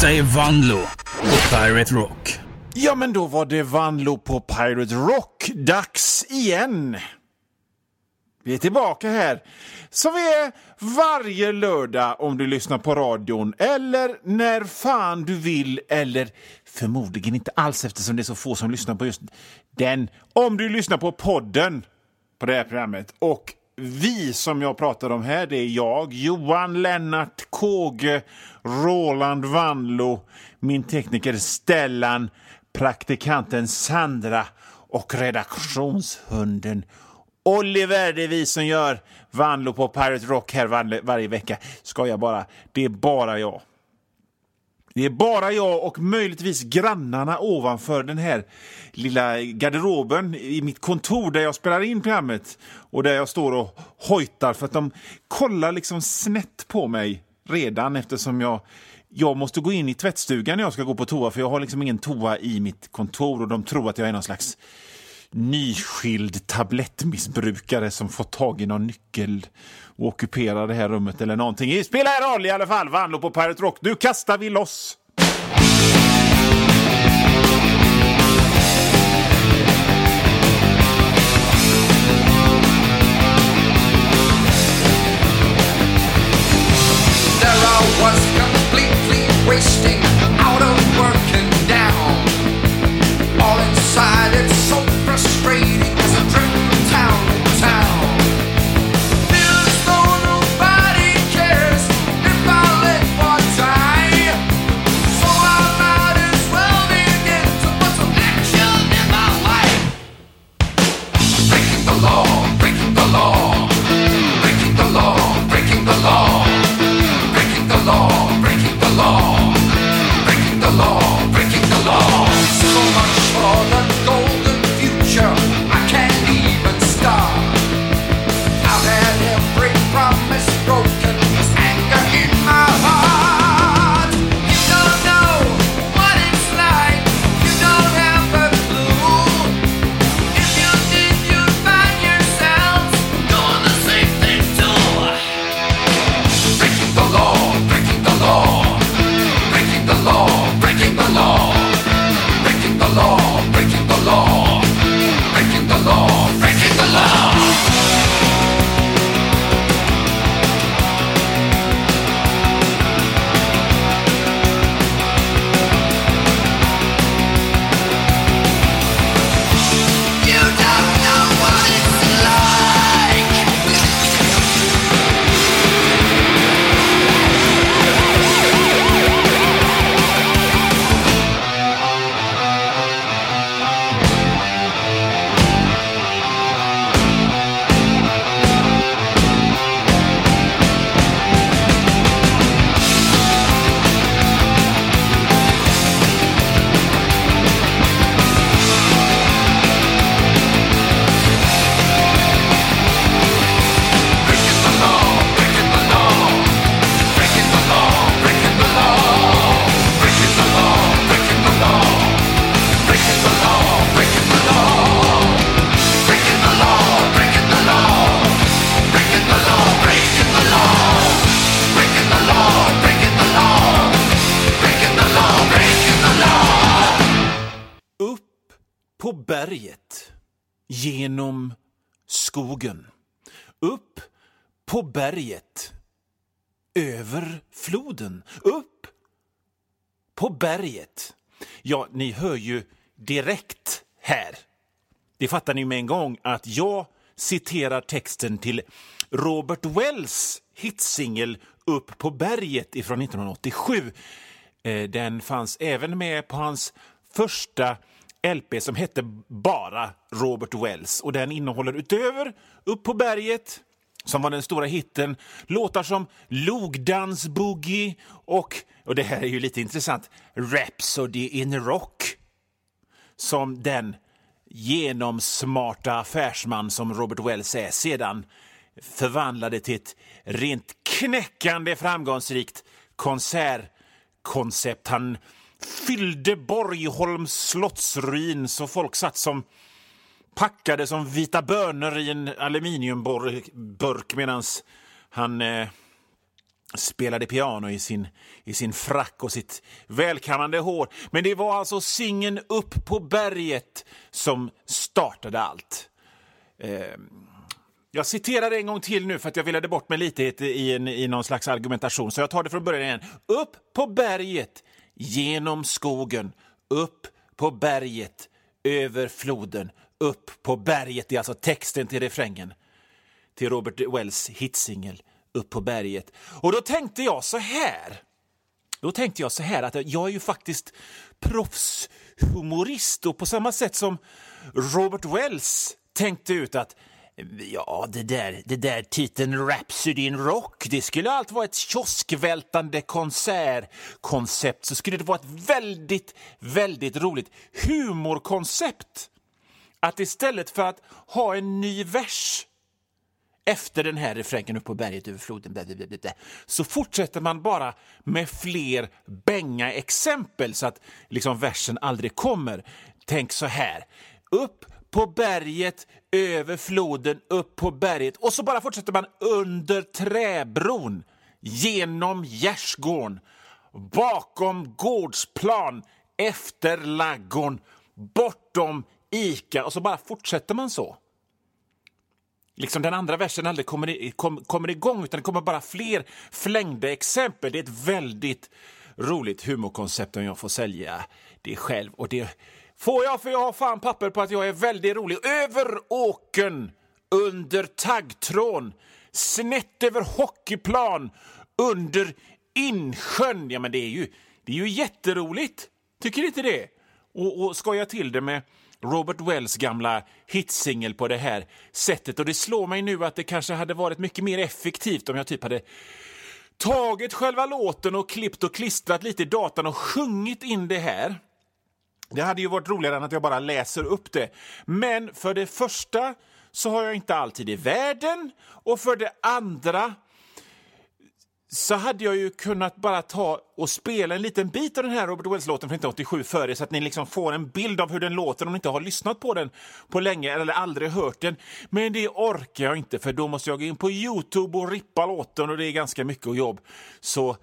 Detta är Vanlo på Pirate Rock. Ja, men då var det Vanlo på Pirate Rock. Dags igen. Vi är tillbaka här. Så vi är varje lördag om du lyssnar på radion. Eller när fan du vill. Eller förmodligen inte alls eftersom det är så få som lyssnar på just den. Om du lyssnar på podden på det här programmet. Och vi som jag pratar om här, det är jag, Johan Lennart Kåge, Roland Vanlo, min tekniker Stellan, praktikanten Sandra och redaktionshunden Oliver. Det är vi som gör Vanlo på Pirate Rock här varje vecka. Ska jag bara, det är bara jag. Det är bara jag och möjligtvis grannarna ovanför den här lilla garderoben i mitt kontor där jag spelar in programmet. Och där jag står och hojtar för att de kollar liksom snett på mig redan eftersom jag måste gå in i tvättstugan när jag ska gå på toa. För jag har liksom ingen toa i mitt kontor och de tror att jag är någon slags nyskild tablettmissbrukare som fått tag i någon nyckel och ockuperar det här rummet eller någonting. Det spelar roll i alla fall. Vanlo på Pirate Rock. Nu kastar vi loss. There I was completely wasting out of work and down. All inside it's so frustrating as I drift from town to town. Feels as though nobody cares if I let one die. So I might as well begin to put some action in my life. Breaking the law, breaking the law, breaking the law, breaking the law. Breaking the law, breaking the law, breaking the law, breaking the law. So much for the golden future, I can't even start. I've had every promise broken, there's anger in my heart. You don't know what it's like, you don't have a clue. If you did, you'd find yourself doing the same thing too. Breaking the law, breaking the law, breaking the law, breaking the law, breaking the law, breaking the law, breaking the law, breaking the law. You don't know what it's like. Upp på berget, genom skogen. Upp på berget, över floden. Upp på berget. Ja, ni hör ju direkt här. Det fattar ni med en gång att jag citerar texten till Robert Wells hitsingel Upp på berget ifrån 1987. Den fanns även med på hans första LP som hette bara Robert Wells. Och den innehåller utöver Upp på berget, som var den stora hitten, låtar som Logdans Boogie och det här är ju lite intressant, Rhapsody in Rock. Som den genomsmarta affärsman som Robert Wells är sedan förvandlade till ett rent knäckande framgångsrikt konsertkoncept. Han fyllde Borgholms slottsruin så folk satt som packade som vita bönor i en aluminiumburk medan han spelade piano i sin frack och sitt välkammande hår. Men det var alltså singeln Upp på berget som startade allt. Jag citerar en gång till nu för att jag ville bort mig lite i någon slags argumentation. Så jag tar det från början igen. Upp på berget, genom skogen. Upp på berget, över floden. Upp på berget, det är alltså texten till refrängen. Till Robert Wells hitsingel Upp på berget. Och då tänkte jag så här att jag är ju faktiskt proffshumorist. Och på samma sätt som Robert Wells tänkte ut att ja, det där titeln Rhapsody in Rock, det skulle allt vara ett kioskvältande konsertkoncept, så skulle det vara ett väldigt, väldigt roligt humorkoncept. Att istället för att ha en ny vers efter den här refrängen Upp på berget över floden, så fortsätter man bara med fler bänga exempel så att liksom versen aldrig kommer. Tänk så här: upp på berget, över floden, upp på berget. Och så bara fortsätter man under träbron, genom gärdsgården, bakom gårdsplan, efter laggården, bortom Ica. Och så bara fortsätter man så. Liksom den andra versen aldrig kommer igång, utan det kommer bara fler flängda exempel. Det är ett väldigt roligt humorkoncept om jag får sälja det själv. Och det får jag, för jag har fan papper på att jag är väldigt rolig. Över åkern, under taggtrån, snett över hockeyplan, under insjön. Ja, men det är ju jätteroligt. Tycker inte det? Och skoja till det med Robert Wells gamla hitsingel på det här sättet. Och det slår mig nu att det kanske hade varit mycket mer effektivt om jag typ hade tagit själva låten och klippt och klistrat lite i datan och sjungit in det här. Det hade ju varit roligare än att jag bara läser upp det. Men för det första så har jag inte alltid i världen. Och för det andra så hade jag ju kunnat bara ta och spela en liten bit av den här Robert Wells-låten från 1987 för er, så att ni liksom får en bild av hur den låter om ni inte har lyssnat på den på länge eller aldrig hört den. Men det orkar jag inte, för då måste jag gå in på YouTube och rippa låten, och det är ganska mycket jobb. Så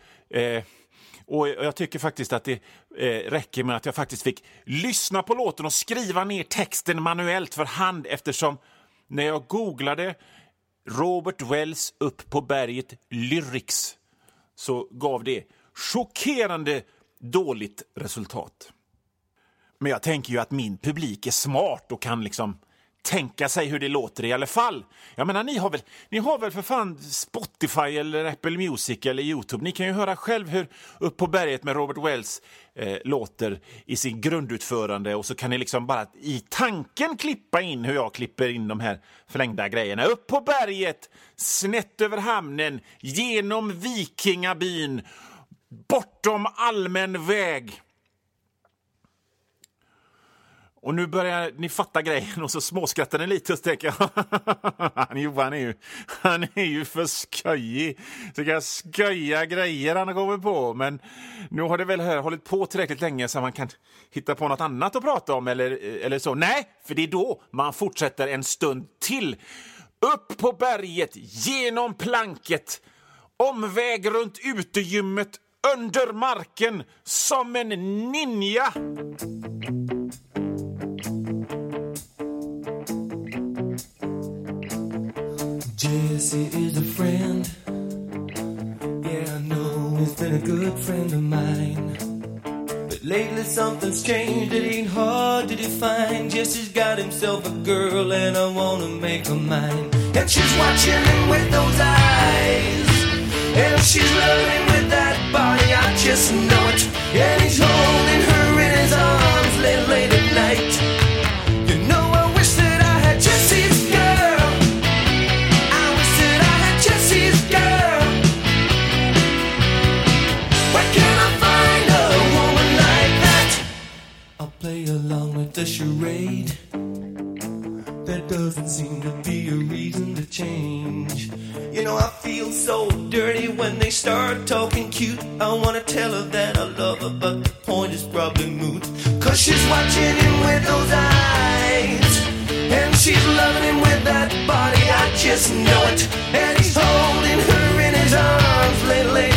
och jag tycker faktiskt att det räcker med att jag faktiskt fick lyssna på låten och skriva ner texten manuellt för hand, eftersom när jag googlade Robert Wells Upp på berget lyrics så gav det chockerande dåligt resultat. Men jag tänker ju att min publik är smart och kan liksom tänka sig hur det låter i alla fall. Jag menar, ni har väl för fan Spotify eller Apple Music eller YouTube. Ni kan ju höra själv hur Upp på berget med Robert Wells låter i sin grundutförande, och så kan ni liksom bara i tanken klippa in hur jag klipper in de här förlängda grejerna. Upp på berget, snett över hamnen, genom vikingabyn, bortom allmän väg. Och nu börjar ni fatta grejen, och så småskrattar ni lite och tänker han är ju för skojig. Så kan jag skoja grejer han har kommit på. Men nu har det väl hållit på tillräckligt länge så man kan hitta på något annat att prata om eller så. Nej, för det är då man fortsätter en stund till. Upp på berget, genom planket, omväg runt utegymmet, under marken, som en ninja. Jesse is a friend. Yeah, I know he's been a good friend of mine. But lately something's changed, it ain't hard to define. Jesse's got himself a girl and I wanna make her mine. And she's watching him with those eyes, and she's loving with that body, I just know it. And he's holding her in his arms late at night. You know, I wish that I had Jesse's girl. I wish that I had Jesse's girl. Where can I find a woman like that? I'll play along with the charade. There doesn't seem to be a reason to change. You know, I feel so dirty when they start talking cute. I wanna tell her that I love her, but the point is probably moot. 'Cause she's watching him with those eyes, and she's loving him with that body, I just know it. And he's holding her in his arms late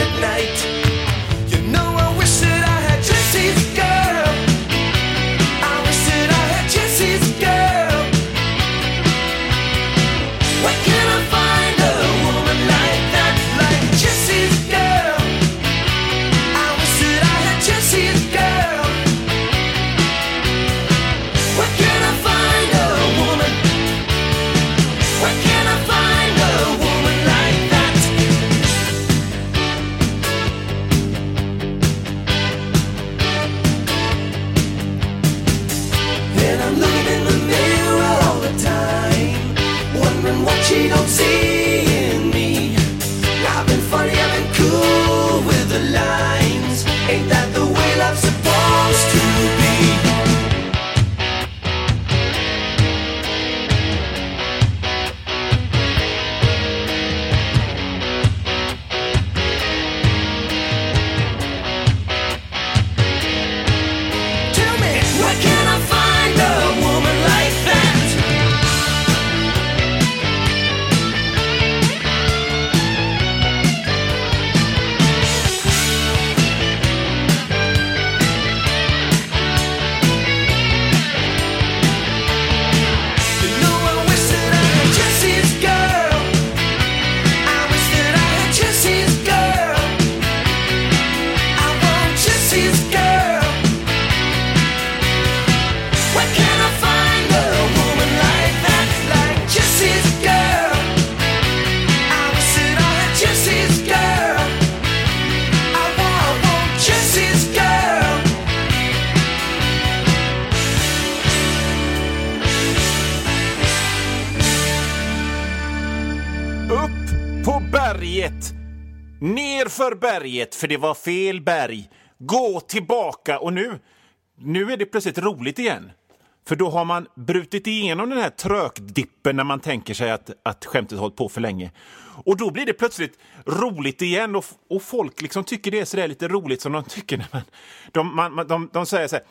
Upp på berget. Ner för berget, för det var fel berg. Gå tillbaka och nu är det plötsligt roligt igen. För då har man brutit igenom den här trökdippen när man tänker sig att skämtet hållit på för länge. Och då blir det plötsligt roligt igen och folk liksom tycker det är så där lite roligt som de tycker när de säger så här,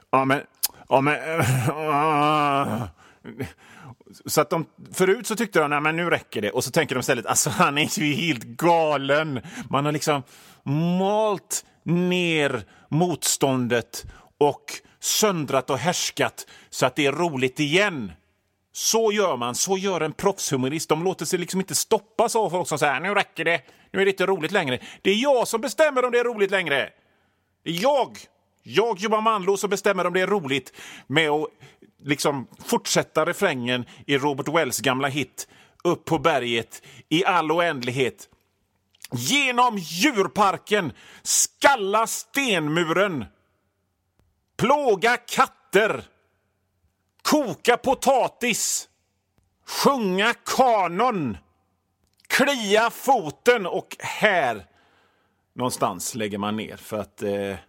så att förut så tyckte de, nej men nu räcker det. Och så tänker de istället, alltså han är ju helt galen. Man har liksom malt ner motståndet och söndrat och härskat så att det är roligt igen. Så gör man, så gör en proffshumorist. De låter sig liksom inte stoppas av folk som säger, nu räcker det, nu är det inte roligt längre. Det är jag som bestämmer om det är roligt längre. Det är jag Johan Vanlo, som bestämmer om det är roligt med att liksom fortsätta refrängen i Robert Wells gamla hit Upp på berget i all oändlighet. Genom djurparken, skalla stenmuren, plåga katter, koka potatis, sjunga kanon, klia foten, och här någonstans lägger man ner för att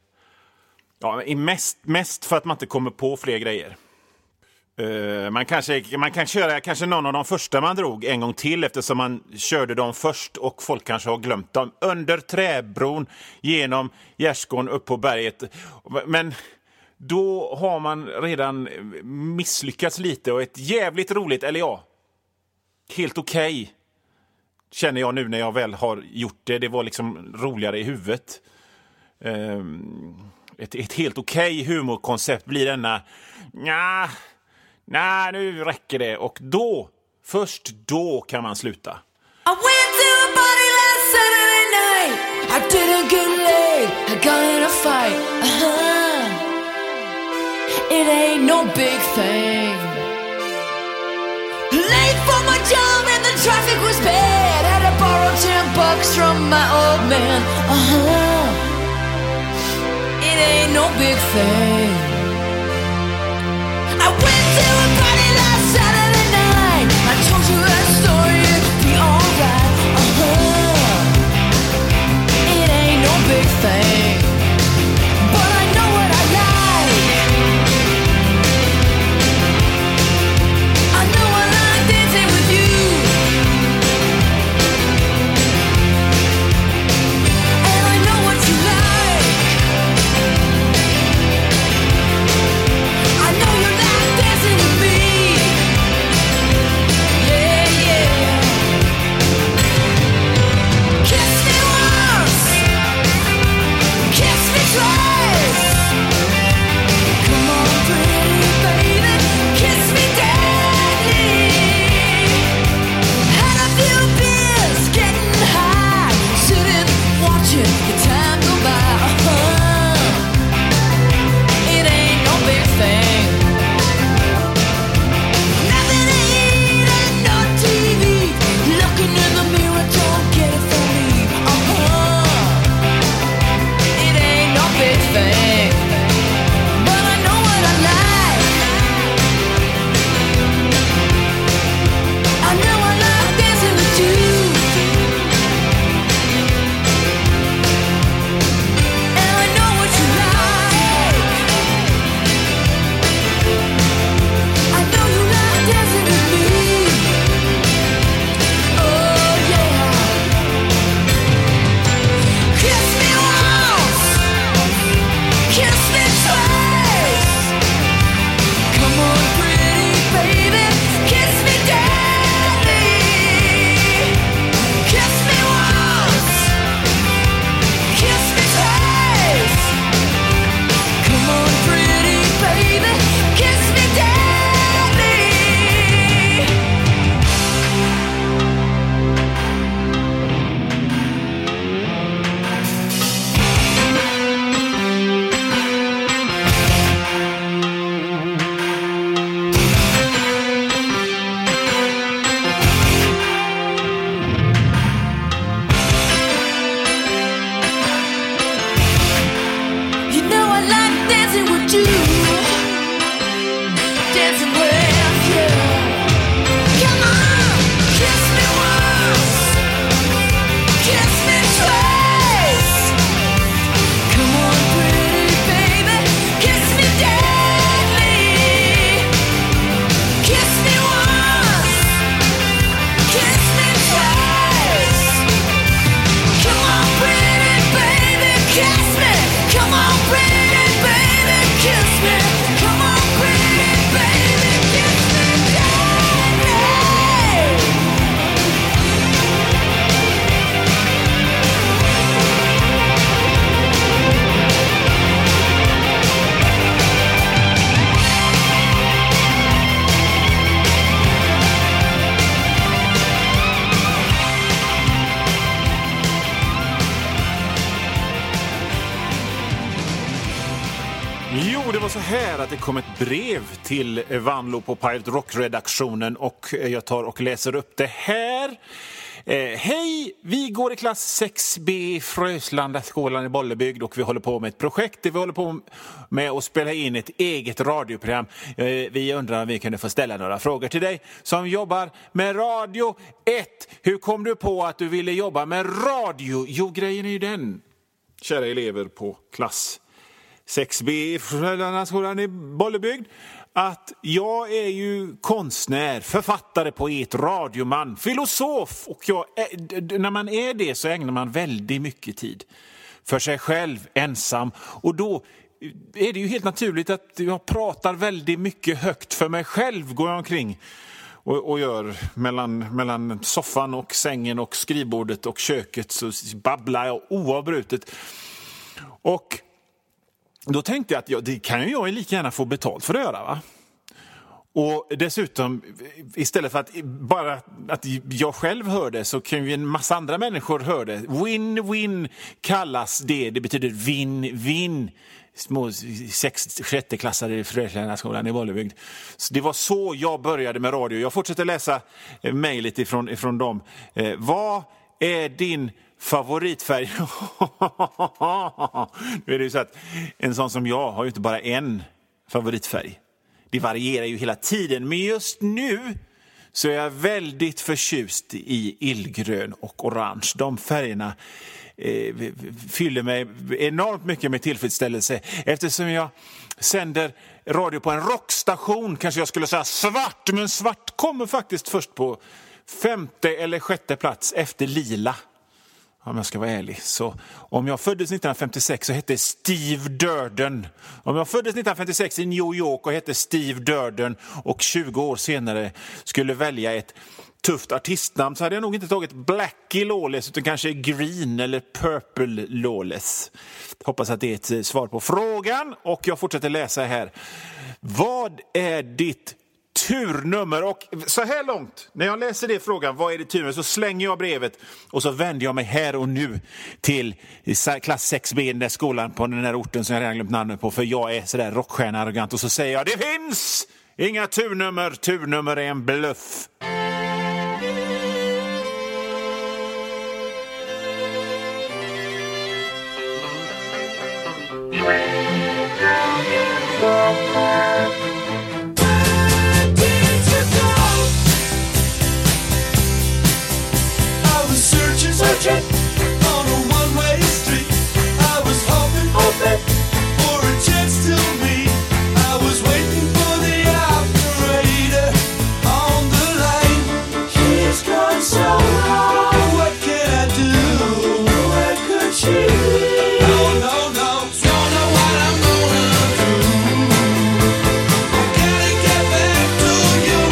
mest för att man inte kommer på fler grejer. Man kan köra kanske någon av de första man drog en gång till, eftersom man körde dem först och folk kanske har glömt dem. Under träbron, genom Gärdsgården, upp på berget. Men då har man redan misslyckats lite, och ett jävligt roligt, eller ja, helt okej, känner jag nu när jag väl har gjort det. Det var liksom roligare i huvudet. Ett helt okej humorkoncept blir denna, nej, nu räcker det. Och först då kan man sluta. I went to a party last Saturday night. I didn't get laid, I got in a fight. It ain't no big thing. Late for my job and the traffic was bad. Had to borrow $10 from my old man. It ain't no big thing. I went to a party last Saturday night. I told you that story, it'd be alright. It ain't no big thing, but I know what I like. I know I like dancing with you, and I know what you like. det var så här att det kom ett brev till Vanlo på Pirate Rock-redaktionen och jag tar och läser upp det här. Hej, vi går i klass 6B i Fröslandaskolan i Bollebygd och vi håller på med ett projekt. Vi håller på med att spela in ett eget radioprogram. Vi undrar om vi kunde få ställa några frågor till dig som jobbar med radio. 1. Hur kom du på att du ville jobba med radio? Jo, grejen är ju den, kära elever på klass 6B i Fröslandaskolan i Bollebygd, att jag är ju konstnär, författare, poet, radioman, filosof och när man är det så ägnar man väldigt mycket tid för sig själv, ensam, och då är det ju helt naturligt att jag pratar väldigt mycket högt för mig själv, går jag omkring och gör mellan soffan och sängen och skrivbordet och köket, så babblar jag oavbrutet. Och då tänkte jag att det kan ju jag lika gärna få betalt för att göra, va? Och dessutom, istället för att bara att jag själv hör det, så kan ju en massa andra människor höra det. Win-win kallas det. Det betyder vinn-vinn. Små sjätteklassare i Fröslandaskolan i Bollebygd. Så det var så jag började med radio. Jag fortsätter läsa mejlet ifrån dem. Vad är din favoritfärg? Nu är det ju så att en sån som jag har ju inte bara en favoritfärg. Det varierar ju hela tiden. Men just nu så är jag väldigt förtjust i illgrön och orange. De färgerna fyller mig enormt mycket med tillfredsställelse. Eftersom jag sänder radio på en rockstation, kanske jag skulle säga svart. Men svart kommer faktiskt först på 5:e eller 6:e plats efter lila. Om jag ska vara ärlig. Så om jag föddes 1956 så hette Steve Durden. Om jag föddes 1956 i New York och hette Steve Durden och 20 år senare skulle välja ett tufft artistnamn, så hade jag nog inte tagit Blackie Lawless utan kanske Green eller Purple Lawless. Hoppas att det är ett svar på frågan, och jag fortsätter läsa här. Vad är ditt turnummer? Och så här långt, när jag läser det frågan, vad är det turnummer, så slänger jag brevet och så vänder jag mig här och nu till klass 6B i den där skolan på den här orten som jag redan glömt namnet på, för jag är sådär rockstjärna arrogant, och så säger jag: det finns inga turnummer är en bluff. Searching on a one-way street, I was hoping for a chance to meet. I was waiting for the operator on the line. She's gone so long. What can I do? Where could she be? No, don't know what I'm gonna do. I gotta get back to you.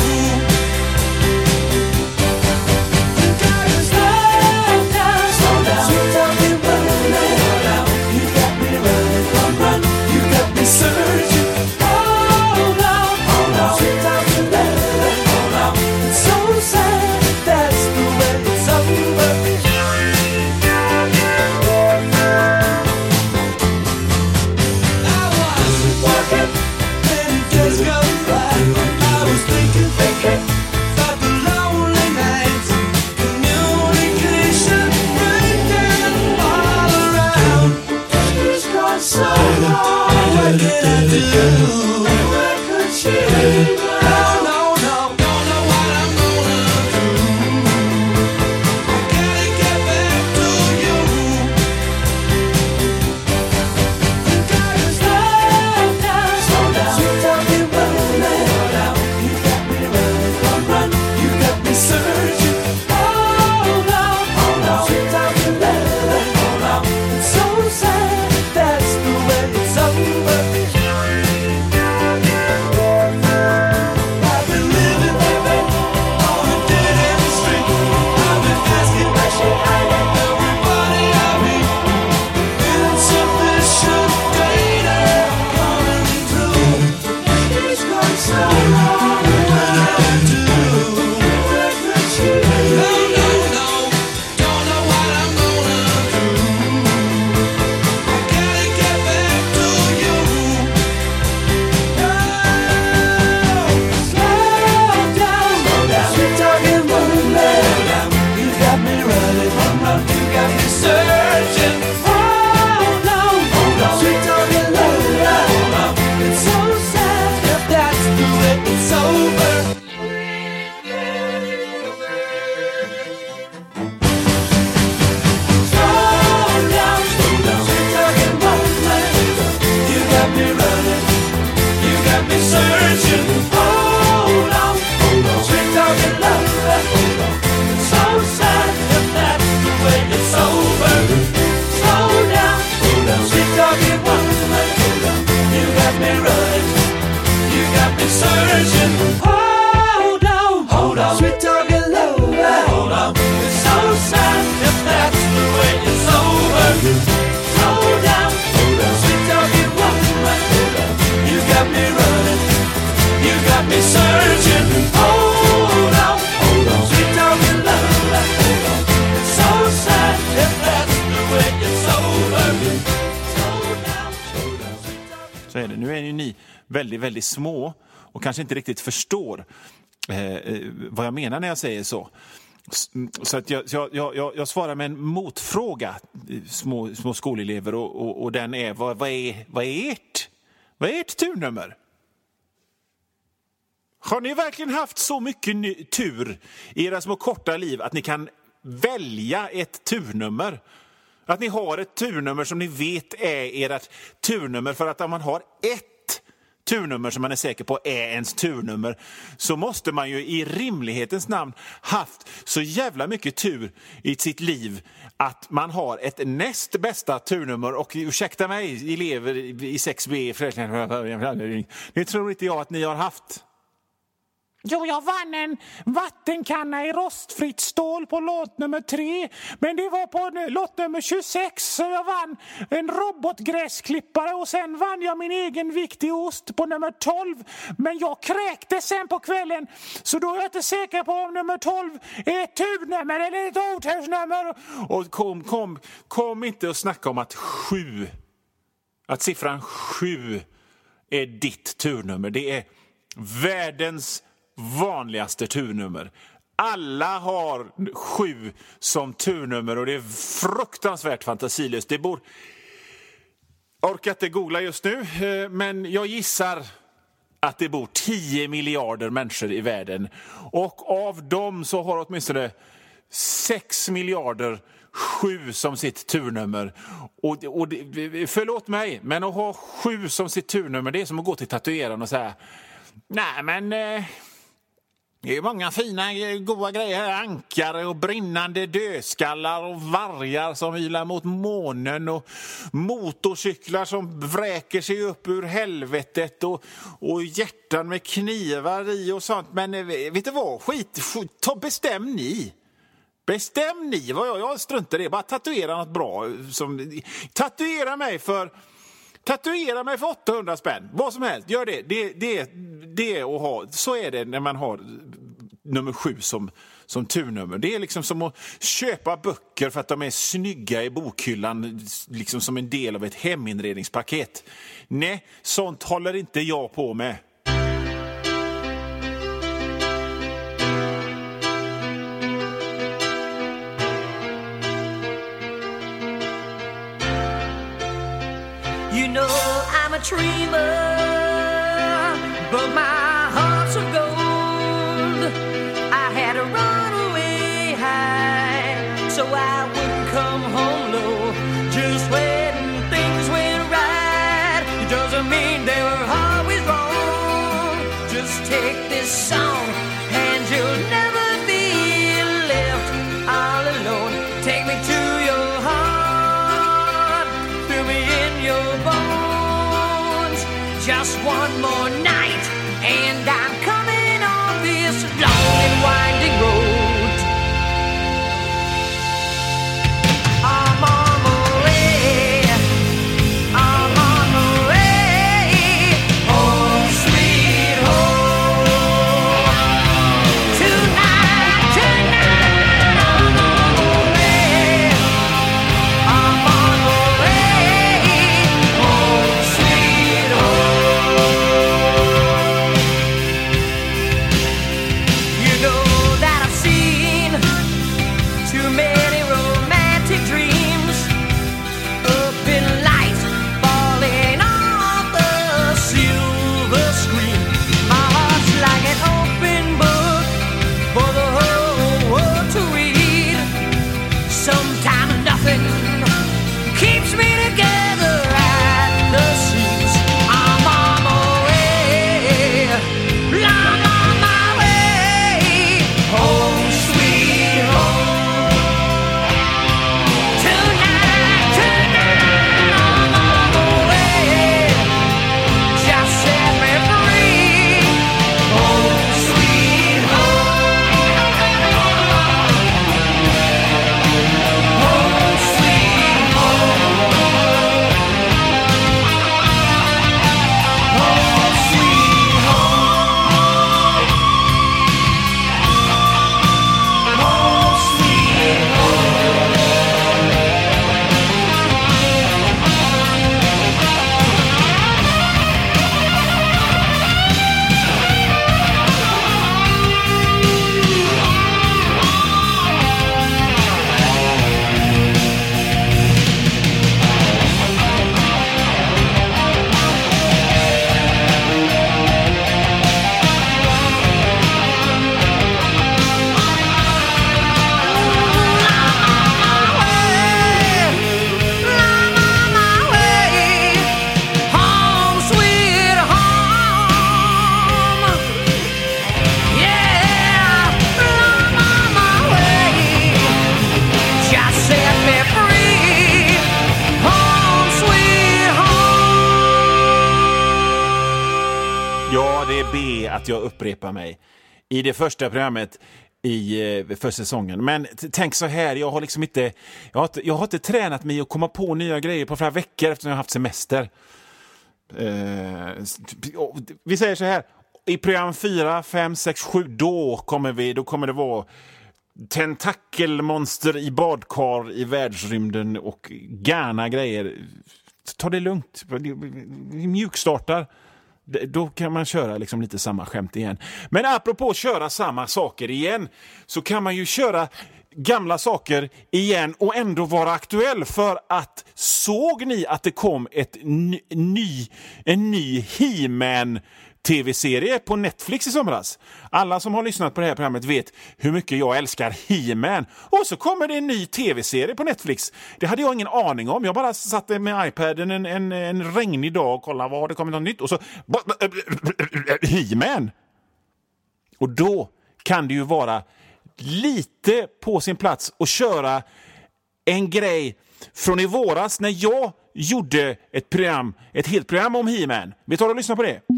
sad if that's the way it's over. Slow down, sweet talking woman. You got me running, you got me searching. Hold on, sweet talking lover. It's so sad if that's the way it's over. Slow down, sweet talking. Så är det. Nu är ju ni väldigt, väldigt små och kanske inte riktigt förstår vad jag menar när jag säger så. Så att jag svarar med en motfråga, små skolelever, och den är, vad är ert turnummer? Har ni verkligen haft så mycket tur i era små korta liv att ni kan välja ett turnummer? Att ni har ett turnummer som ni vet är ert turnummer, för att om man har ett turnummer som man är säker på är ens turnummer, så måste man ju i rimlighetens namn haft så jävla mycket tur i sitt liv att man har ett näst bästa turnummer. Och ursäkta mig, elever i 6B, det tror inte jag att ni har haft. Jo, jag vann en vattenkanna i rostfritt stål på låt nummer 3. Men det var på låt nummer 26. Så jag vann en robotgräsklippare. Och sen vann jag min egen viktig ost på nummer 12. Men jag kräkte sen på kvällen. Så då är jag inte säker på om nummer 12 är ett turnummer eller ett otursnummer. Och kom inte och snacka om att siffran 7 är ditt turnummer. Det är världens vanligaste turnummer. Alla har 7 som turnummer, och det är fruktansvärt fantasilöst. Det bor... Orkar inte googla just nu, men jag gissar att det bor 10 miljarder människor i världen. Och av dem så har åtminstone 6 miljarder 7 som sitt turnummer. Och förlåt mig, men att ha 7 som sitt turnummer, det är som att gå till tatueraren och säga: nej, men det är många fina, goda grejer här. Ankare och brinnande dödskallar och vargar som vilar mot månen och motorcyklar som vräker sig upp ur helvetet och hjärtan med knivar i och sånt. Men vet du vad? Bestäm ni. Bestäm ni vad jag struntar i. Bara tatuera något bra. Tatuera mig för 800 spänn. Vad som helst. Gör det. Det är att ha. Så är det när man har nummer 7 som turnummer. Det är liksom som att köpa böcker för att de är snygga i bokhyllan, liksom som en del av ett heminredningspaket. Nej, sånt håller inte jag på med. You know I'm a dreamer, but my heart's of gold. I had to run away high, so I wouldn't come home low. Just when things went right, it doesn't mean they were always wrong. Just take this song, and you'll never be left all alone. Take me to your heart, fill me in your bones. Just one more night, and I'm coming on this long and winding road. I'm on my way, I'm on my way, home sweet home. se att jag upprepar mig i det första programmet för säsongen. Men tänk så här, jag har inte tränat mig att komma på nya grejer på flera veckor eftersom jag har haft semester. Vi säger så här, i program 4, 5, 6, 7 då kommer det vara tentakelmonster i badkar i världsrymden och gärna grejer. Ta det lugnt. Vi mjukstartar. Då kan man köra liksom lite samma skämt igen. Men apropå köra samma saker igen, så kan man ju köra gamla saker igen och ändå vara aktuell. För att såg ni att det kom en ny He-Man tv-serie på Netflix i somras? Alla som har lyssnat på det här programmet vet hur mycket jag älskar He-Man. Och så kommer det en ny tv-serie på Netflix. Det hade jag ingen aning om. Jag bara satt med iPaden en regnig dag och kollade vad det kommit något nytt. Och så He-Man. Och då kan det ju vara lite på sin plats att köra en grej från i våras när jag gjorde ett helt program om He-Man. Vi tar och lyssnar på det.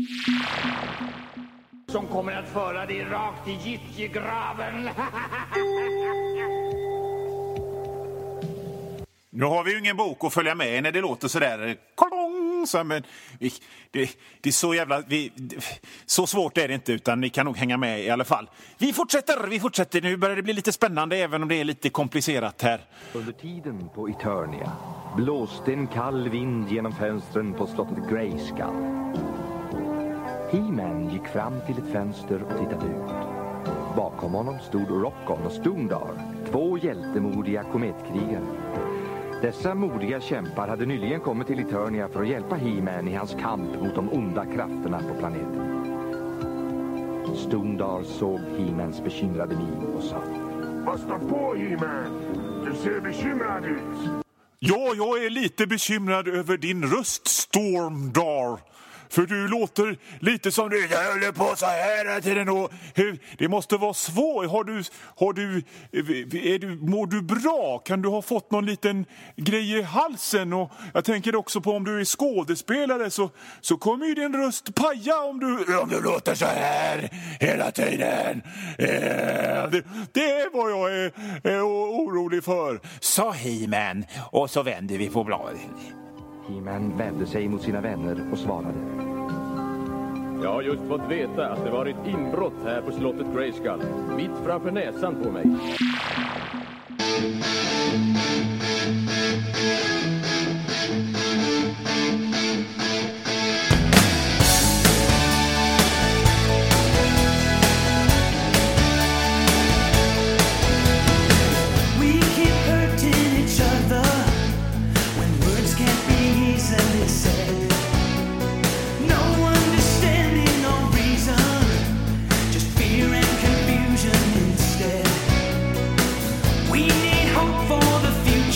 Som kommer att föra dig rakt i giftgraven. Nu har vi ju ingen bok att följa med när det låter sådär. Så, men det är så jävla... så svårt är det inte, utan ni kan nog hänga med i alla fall. Vi fortsätter. Nu börjar det bli lite spännande, även om det är lite komplicerat här. Under tiden på Eternia blåste en kall vind genom fönstren på slottet Grayskull. He-Man gick fram till ett fönster och tittade ut. Bakom honom stod Rockon och Stoondar, 2 hjältemodiga kometkrigare. Dessa modiga kämpar hade nyligen kommit till Eternia för att hjälpa He-Man i hans kamp mot de onda krafterna på planeten. Stoondar såg He-Mans bekymrade min och sa: Vad står på, He-Man? Du ser bekymrad ut. Ja, jag är lite bekymrad över din röst, Stormdar. För du låter lite som du håller på så här tiden. Och det måste vara svårt. Mår du bra? Kan du ha fått någon liten grej i halsen? Och jag tänker också på om du är skådespelare så kommer ju din röst paja om du låter så här hela tiden. Det är vad jag är orolig för. Sa He-Man, och så vänder vi på bladet. He-Man vände sig mot sina vänner och svarade: Jag har just fått veta att det var ett inbrott här på slottet Grayskull, mitt framför näsan på mig. We need hope for the future.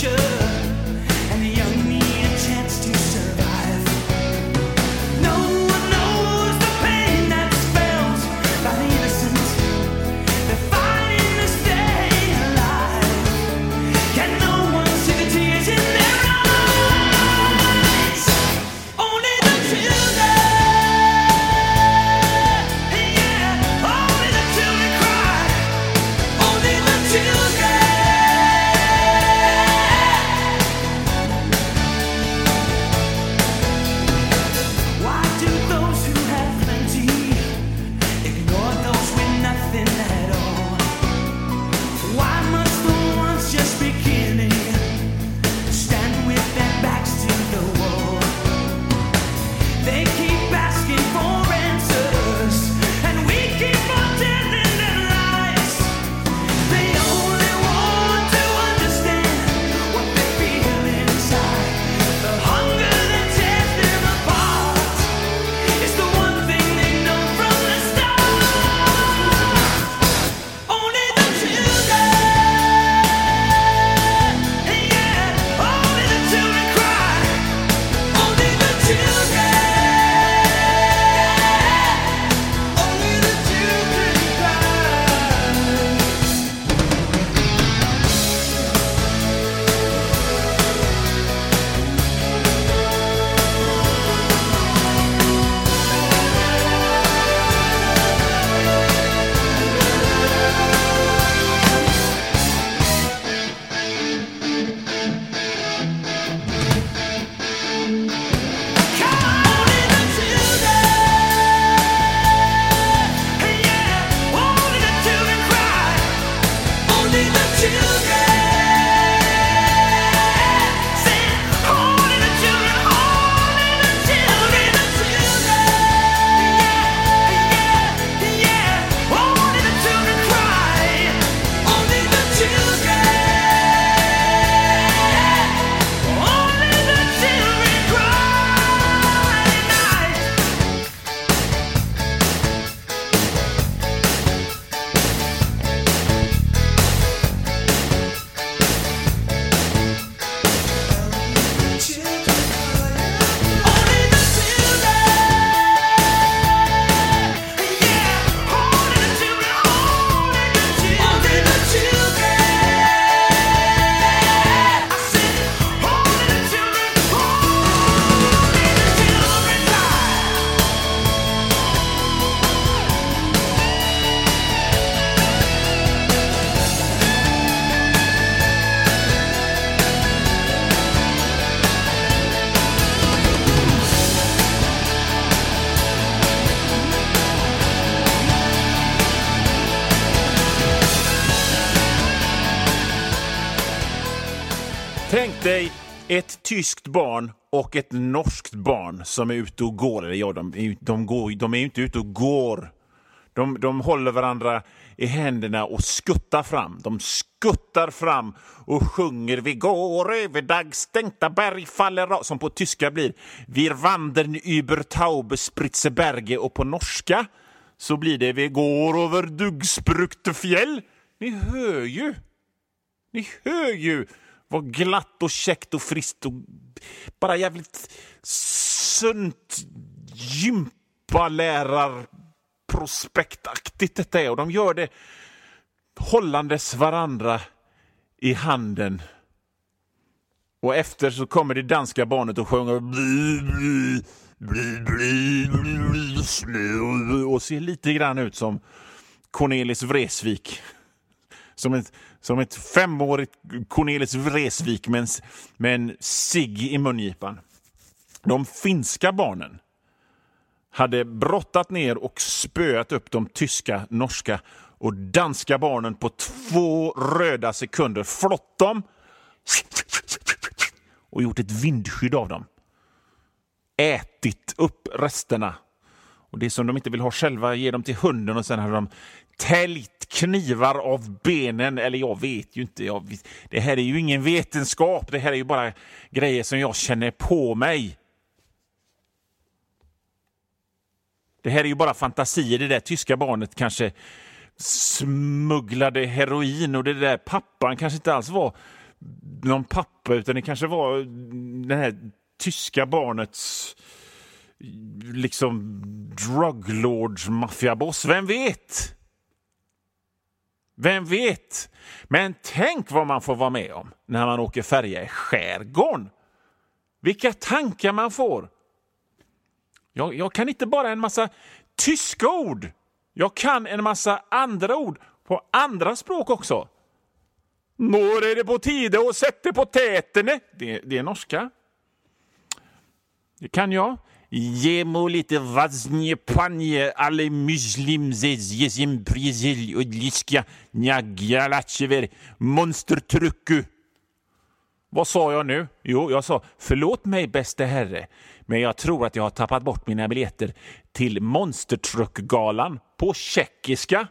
Tänk dig ett tyskt barn och ett norskt barn som är ute och går. Eller ja, de är ju inte ute och går. De håller varandra i händerna och skuttar fram. De skuttar fram och sjunger vi går över dagstänkta berg faller som på tyska blir wir wandern über taube Spritzeberge, och på norska så blir det vi går över duggsprukte fjäll. Ni hör ju vad glatt och käckt och friskt och bara jävligt sunt gympalärar-prospektaktigt detta är. Och de gör det hållandes varandra i handen. Och efter så kommer det danska barnet och sjunger och ser lite grann ut som Cornelis Vreeswijk. Som ett 5-årigt Cornelis Vreeswijk med en cigg i mungipan. De finska barnen hade brottat ner och spöat upp de tyska, norska och danska barnen på 2 röda sekunder. Flott dem och gjort ett vindskydd av dem. Ätit upp resterna. Och det som de inte vill ha själva ger dem till hunden, och sen hade de täljt knivar av benen. Eller jag vet ju inte. Det här är ju ingen vetenskap. Det här är ju bara grejer som jag känner på mig. Det här är ju bara fantasier. Det där tyska barnet kanske smugglade heroin, och det där pappan kanske inte alls var någon pappa, utan det kanske var den här tyska barnets liksom druglords maffiaboss. Vem vet? Men tänk vad man får vara med om när man åker färja i skärgården. Vilka tankar man får. Jag kan inte bara en massa tyska ord. Jag kan en massa andra ord på andra språk också. Når är det på tide och sätter på tätene. Det är norska. Det kan jag. Ge mig lite vaznje panje alle muslimzes jesim prizel och liska njagalachever monstertrucku. Vad sa jag nu? Jo, jag sa förlåt mig bäste herre, men jag tror att jag har tappat bort mina biljetter till Monstertruckgalan på tjeckiska.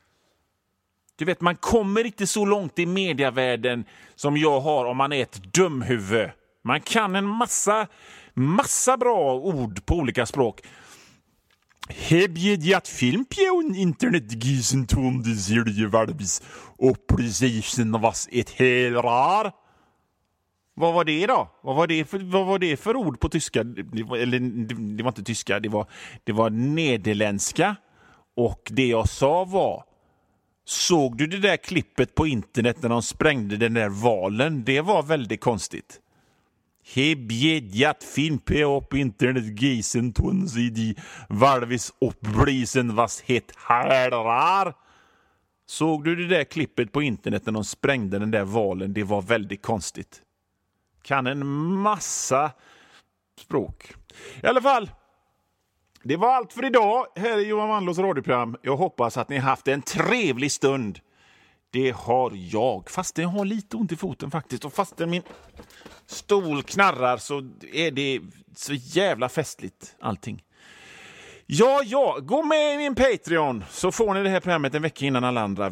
Du vet, man kommer inte så långt i mediavärlden som jag har om man är ett dumhuvud. Man kan en massa bra ord på olika språk. Hebjedjat filmpjön internetgisen tonde zilje valbis och precision was ett helrar. Vad var det då? Vad var det för ord på tyska? Det var inte tyska, det var nederländska. Och det jag sa var: såg du det där klippet på internet när de sprängde den där valen? Det var väldigt konstigt. Hebjedjat film på internet gisen tonzidi valvis uppbrisen was het herrar. Såg du det där klippet på internet när de sprängde den där valen? Det var väldigt konstigt. Kan en massa språk. I alla fall, det var allt för idag här i Johan Wanlås radioprogram. Jag hoppas att ni har haft en trevlig stund. Det har jag. Fast jag har lite ont i foten faktiskt. Och fastän min stol knarrar så är det så jävla festligt allting. Ja, gå med i min Patreon så får ni det här programmet en vecka innan alla andra.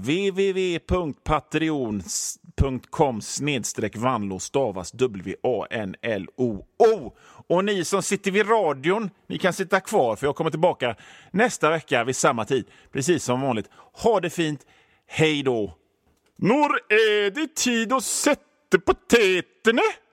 www.patreon.com/Wanlo stavas WANLOO. Och ni som sitter vid radion, ni kan sitta kvar för jag kommer tillbaka nästa vecka vid samma tid. Precis som vanligt. Ha det fint. Hej då. Når är det tid att sätta på tätene?